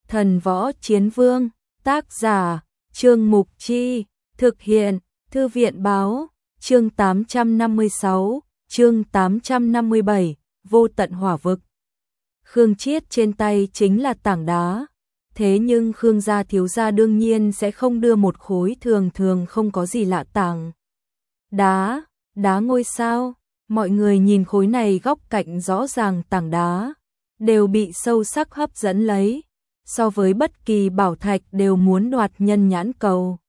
Thần Võ Chiến Vương, tác giả, Trương Mục Chi, thực hiện, Thư viện Báo, chương 856, chương 857, Vô Tận Hỏa Vực. Khương Chiết trên tay chính là tảng đá, thế nhưng Khương gia thiếu gia đương nhiên sẽ không đưa một khối thường thường không có gì lạ tảng đá ngôi sao. Mọi người nhìn khối này góc cạnh rõ ràng tảng đá, đều bị sâu sắc hấp dẫn lấy, so với bất kỳ bảo thạch đều muốn đoạt nhân nhãn cầu.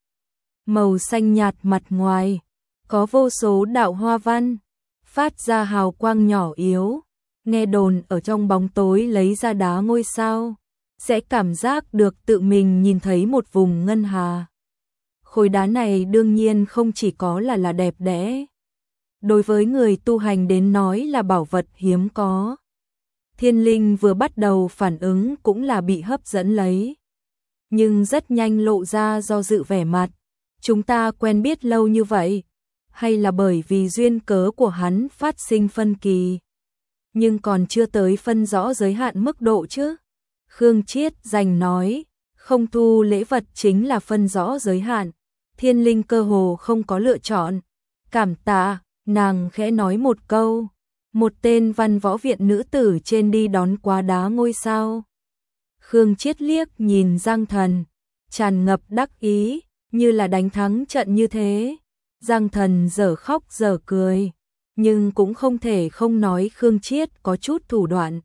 Màu xanh nhạt mặt ngoài, có vô số đạo hoa văn, phát ra hào quang nhỏ yếu, nghe đồn ở trong bóng tối lấy ra đá ngôi sao, sẽ cảm giác được tự mình nhìn thấy một vùng ngân hà. Khối đá này đương nhiên không chỉ có là đẹp đẽ, đối với người tu hành đến nói là bảo vật hiếm có. Thiên Linh vừa bắt đầu phản ứng cũng là bị hấp dẫn lấy, nhưng rất nhanh lộ ra do dự vẻ mặt. Chúng ta quen biết lâu như vậy, hay là bởi vì duyên cớ của hắn phát sinh phân kỳ, nhưng còn chưa tới phân rõ giới hạn mức độ chứ? Khương Chiết giành nói, không thu lễ vật chính là phân rõ giới hạn. Thiên Linh cơ hồ không có lựa chọn. Cảm tạ, nàng khẽ nói một câu. Một tên văn võ viện nữ tử trên đi đón quá đá ngôi sao. Khương Chiết liếc nhìn Giang Thần, tràn ngập đắc ý, như là đánh thắng trận như thế. Giang Thần dở khóc dở cười, nhưng cũng không thể không nói Khương Chiết có chút thủ đoạn.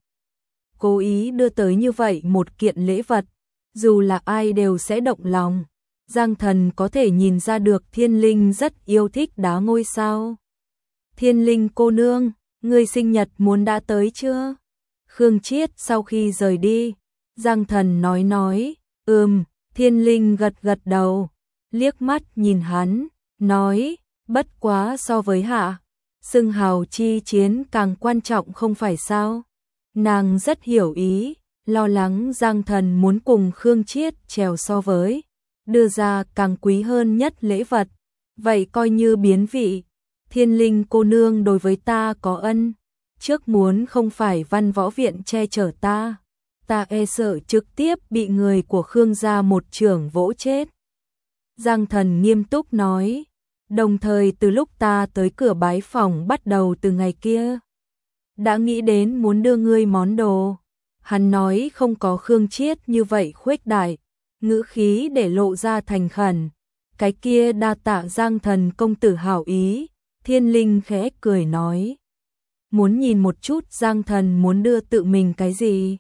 Cố ý đưa tới như vậy một kiện lễ vật, dù là ai đều sẽ động lòng. Giang Thần có thể nhìn ra được Thiên Linh rất yêu thích đá ngôi sao. Thiên Linh cô nương, người sinh nhật muốn đã tới chưa? Khương Chiết sau khi rời đi, Giang Thần nói, Thiên Linh gật gật đầu, liếc mắt nhìn hắn, nói, bất quá so với hạ, xưng hào chi chiến càng quan trọng không phải sao? Nàng rất hiểu ý, lo lắng Giang Thần muốn cùng Khương Chiết trèo so với, đưa ra càng quý hơn nhất lễ vật, vậy coi như biến vị. Thiên Linh cô nương đối với ta có ân, trước muốn không phải văn võ viện che chở ta e sợ trực tiếp bị người của Khương gia một chưởng vỗ chết. Giang Thần nghiêm túc nói, đồng thời từ lúc ta tới cửa bái phòng bắt đầu từ ngày kia, đã nghĩ đến muốn đưa ngươi món đồ. Hắn nói không có Khương Chiết như vậy khuếch đại, ngữ khí để lộ ra thành khẩn. Cái kia đa tạ Giang Thần công tử hảo ý. Thiên Linh khẽ cười nói, muốn nhìn một chút Giang Thần muốn đưa tự mình cái gì.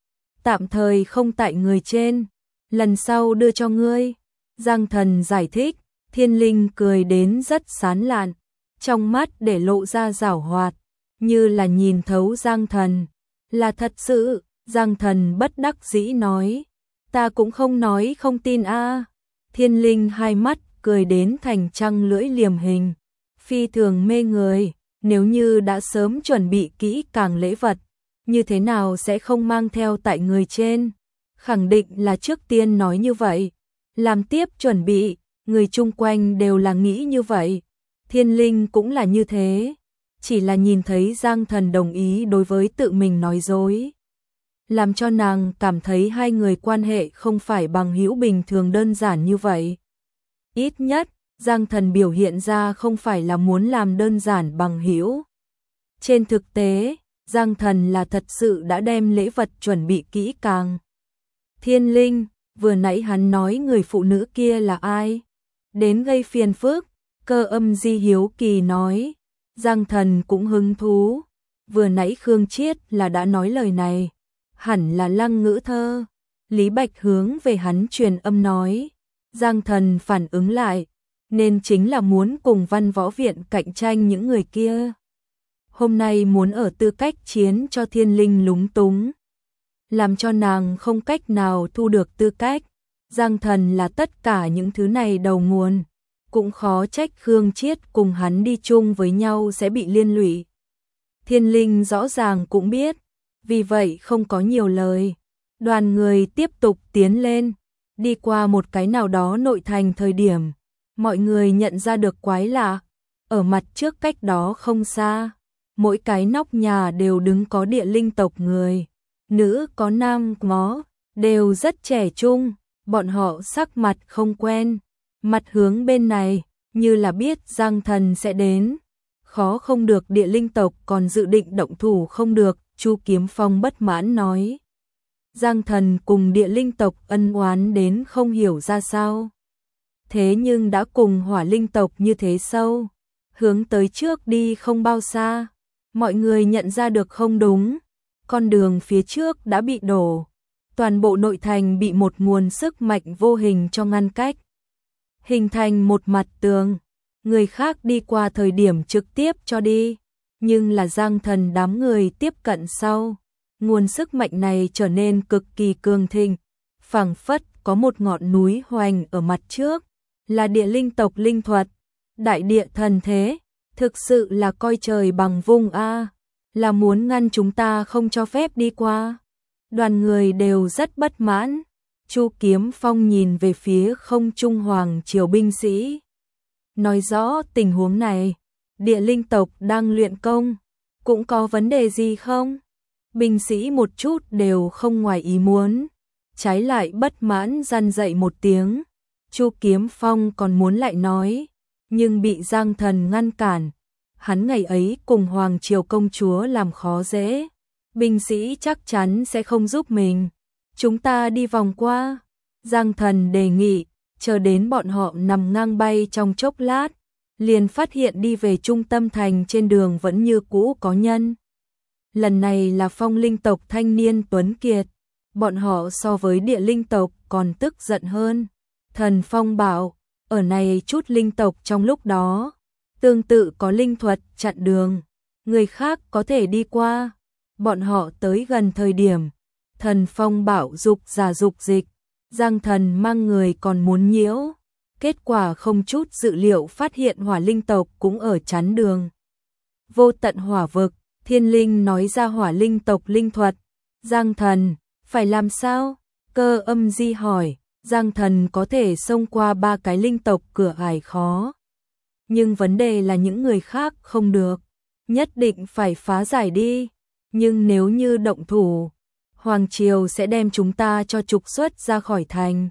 Tạm thời không tại người trên, lần sau đưa cho ngươi. Giang Thần giải thích. Thiên Linh cười đến rất sán lạn, trong mắt để lộ ra giảo hoạt, như là nhìn thấu Giang Thần. Là thật sự. Giang Thần bất đắc dĩ nói, ta cũng không nói không tin a. Thiên Linh hai mắt cười đến thành trăng lưỡi liềm hình, phi thường mê người. Nếu như đã sớm chuẩn bị kỹ càng lễ vật, như thế nào sẽ không mang theo tại người trên? Khẳng định là trước tiên nói như vậy, làm tiếp chuẩn bị. Người chung quanh đều là nghĩ như vậy, Thiên Linh cũng là như thế, chỉ là nhìn thấy Giang Thần đồng ý đối với tự mình nói dối, làm cho nàng cảm thấy hai người quan hệ không phải bằng hữu bình thường đơn giản như vậy. Ít nhất, Giang Thần biểu hiện ra không phải là muốn làm đơn giản bằng hữu. Trên thực tế, Giang Thần là thật sự đã đem lễ vật chuẩn bị kỹ càng. Thiên Linh, vừa nãy hắn nói người phụ nữ kia là ai? Đến gây phiền phức. Cơ Âm Di hiếu kỳ nói. Giang Thần cũng hứng thú. Vừa nãy Khương Chiết là đã nói lời này, hẳn là Lăng Ngữ Thơ. Lý Bạch hướng về hắn truyền âm nói. Giang Thần phản ứng lại, nên chính là muốn cùng văn võ viện cạnh tranh những người kia. Hôm nay muốn ở tư cách chiến cho Thiên Linh lúng túng, làm cho nàng không cách nào thu được tư cách. Giang Thần là tất cả những thứ này đầu nguồn, cũng khó trách Khương Chiết cùng hắn đi chung với nhau sẽ bị liên lụy. Thiên Linh rõ ràng cũng biết, vì vậy không có nhiều lời. Đoàn người tiếp tục tiến lên, đi qua một cái nào đó nội thành thời điểm, mọi người nhận ra được quái lạ. Ở mặt trước cách đó không xa, mỗi cái nóc nhà đều đứng có địa linh tộc người, nữ có nam ngó, đều rất trẻ trung, bọn họ sắc mặt không quen, mặt hướng bên này, như là biết Giang Thần sẽ đến. Khó không được, địa linh tộc còn dự định động thủ không được, Chu Kiếm Phong bất mãn nói. Giang Thần cùng địa linh tộc ân oán đến không hiểu ra sao. Thế nhưng đã cùng hỏa linh tộc như thế sâu, hướng tới trước đi không bao xa, mọi người nhận ra được không đúng, con đường phía trước đã bị đổ, toàn bộ nội thành bị một nguồn sức mạnh vô hình cho ngăn cách, hình thành một mặt tường, người khác đi qua thời điểm trực tiếp cho đi, nhưng là Giang Thần đám người tiếp cận sau, nguồn sức mạnh này trở nên cực kỳ cường thịnh, phảng phất có một ngọn núi hoành ở mặt trước, là địa linh tộc linh thuật, đại địa thần thế, thực sự là coi trời bằng vung a, là muốn ngăn chúng ta không cho phép đi qua. Đoàn người đều rất bất mãn. Chu Kiếm Phong nhìn về phía không trung hoàng triều binh sĩ, nói rõ tình huống này, địa linh tộc đang luyện công, cũng có vấn đề gì không? Binh sĩ một chút đều không ngoài ý muốn, trái lại bất mãn răn dậy một tiếng. Chu Kiếm Phong còn muốn lại nói, nhưng bị Giang Thần ngăn cản. Hắn ngày ấy cùng hoàng triều công chúa làm khó dễ, binh sĩ chắc chắn sẽ không giúp mình. Chúng ta đi vòng qua. Giang Thần đề nghị, chờ đến bọn họ nằm ngang bay trong chốc lát, liền phát hiện đi về trung tâm thành trên đường vẫn như cũ có nhân. Lần này là phong linh tộc thanh niên tuấn kiệt, bọn họ so với địa linh tộc còn tức giận hơn. Thần Phong bảo, ở này chút linh tộc trong lúc đó, tương tự có linh thuật chặn đường, người khác có thể đi qua. Bọn họ tới gần thời điểm, Thần Phong bảo dục giả dục dịch, Giang Thần mang người còn muốn nhiễu, kết quả không chút dự liệu phát hiện hỏa linh tộc cũng ở chắn đường. Vô tận hỏa vực, Thiên Linh nói ra hỏa linh tộc linh thuật, Giang Thần, phải làm sao? Cơ Âm Di hỏi, Giang Thần có thể xông qua 3 cái linh tộc cửa ải khó. Nhưng vấn đề là những người khác không được, nhất định phải phá giải đi, nhưng nếu như động thủ, Hoàng Triều sẽ đem chúng ta cho trục xuất ra khỏi thành.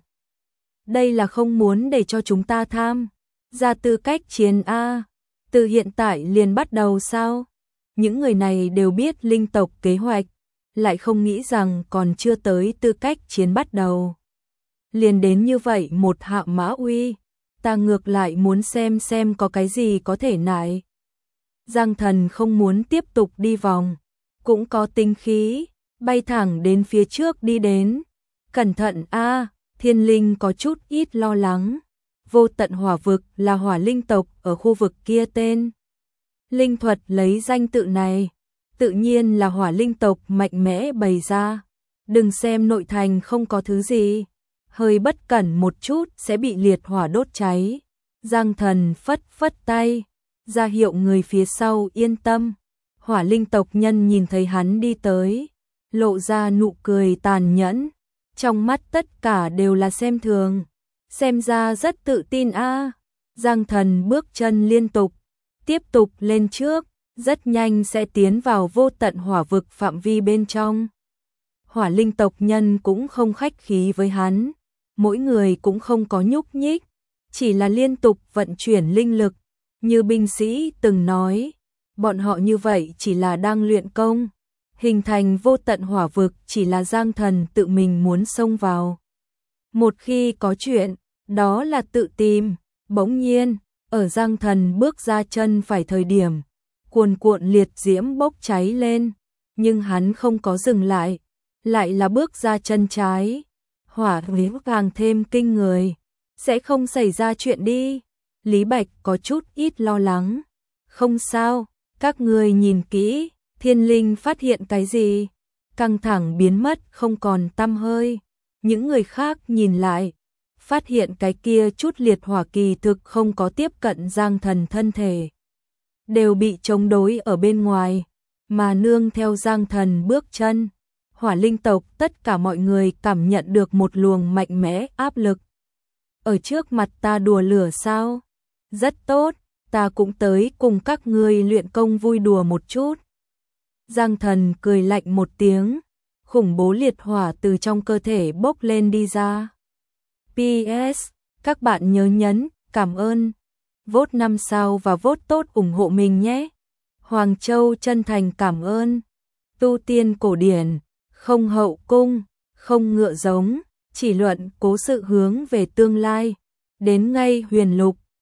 Đây là không muốn để cho chúng ta tham ra tư cách chiến A, từ hiện tại liền bắt đầu sao? Những người này đều biết linh tộc kế hoạch, lại không nghĩ rằng còn chưa tới tư cách chiến bắt đầu. Liền đến như vậy một Hạ Mã Uy, ta ngược lại muốn xem có cái gì có thể nại. Giang Thần không muốn tiếp tục đi vòng, cũng có tinh khí, bay thẳng đến phía trước đi đến. Cẩn thận a, Thiên Linh có chút ít lo lắng. Vô tận hỏa vực là hỏa linh tộc ở khu vực kia tên. Linh thuật lấy danh tự này, tự nhiên là hỏa linh tộc mạnh mẽ bày ra. Đừng xem nội thành không có thứ gì, hơi bất cẩn một chút sẽ bị liệt hỏa đốt cháy. Giang Thần phất phất tay, ra hiệu người phía sau yên tâm. Hỏa linh tộc nhân nhìn thấy hắn đi tới, lộ ra nụ cười tàn nhẫn, trong mắt tất cả đều là xem thường, xem ra rất tự tin a. Giang Thần bước chân liên tục, tiếp tục lên trước, rất nhanh sẽ tiến vào vô tận hỏa vực phạm vi bên trong. Hỏa linh tộc nhân cũng không khách khí với hắn, mỗi người cũng không có nhúc nhích, chỉ là liên tục vận chuyển linh lực, như binh sĩ từng nói, bọn họ như vậy chỉ là đang luyện công, hình thành vô tận hỏa vực chỉ là Giang Thần tự mình muốn xông vào. Một khi có chuyện, đó là tự tìm. Bỗng nhiên, ở Giang Thần bước ra chân phải thời điểm, cuồn cuộn liệt diễm bốc cháy lên, nhưng hắn không có dừng lại, lại là bước ra chân trái. Hỏa khí càng thêm kinh người, sẽ không xảy ra chuyện đi. Lý Bạch có chút ít lo lắng. Không sao, các người nhìn kỹ, Thiên Linh phát hiện cái gì? Căng thẳng biến mất không còn tăm hơi. Những người khác nhìn lại, phát hiện cái kia chút liệt hỏa kỳ thực không có tiếp cận Giang Thần thân thể, đều bị chống đối ở bên ngoài, mà nương theo Giang Thần bước chân, hỏa linh tộc tất cả mọi người cảm nhận được một luồng mạnh mẽ áp lực. Ở trước mặt ta đùa lửa sao? Rất tốt, ta cũng tới cùng các ngươi luyện công vui đùa một chút. Giang Thần cười lạnh một tiếng, khủng bố liệt hỏa từ trong cơ thể bốc lên đi ra. PS, các bạn nhớ nhấn, cảm ơn, vote 5 sao và vote tốt ủng hộ mình nhé. Hoàng Châu chân thành cảm ơn. Tu tiên cổ điển, không hậu cung, không ngựa giống, chỉ luận cố sự hướng về tương lai. Đến ngay huyền lục,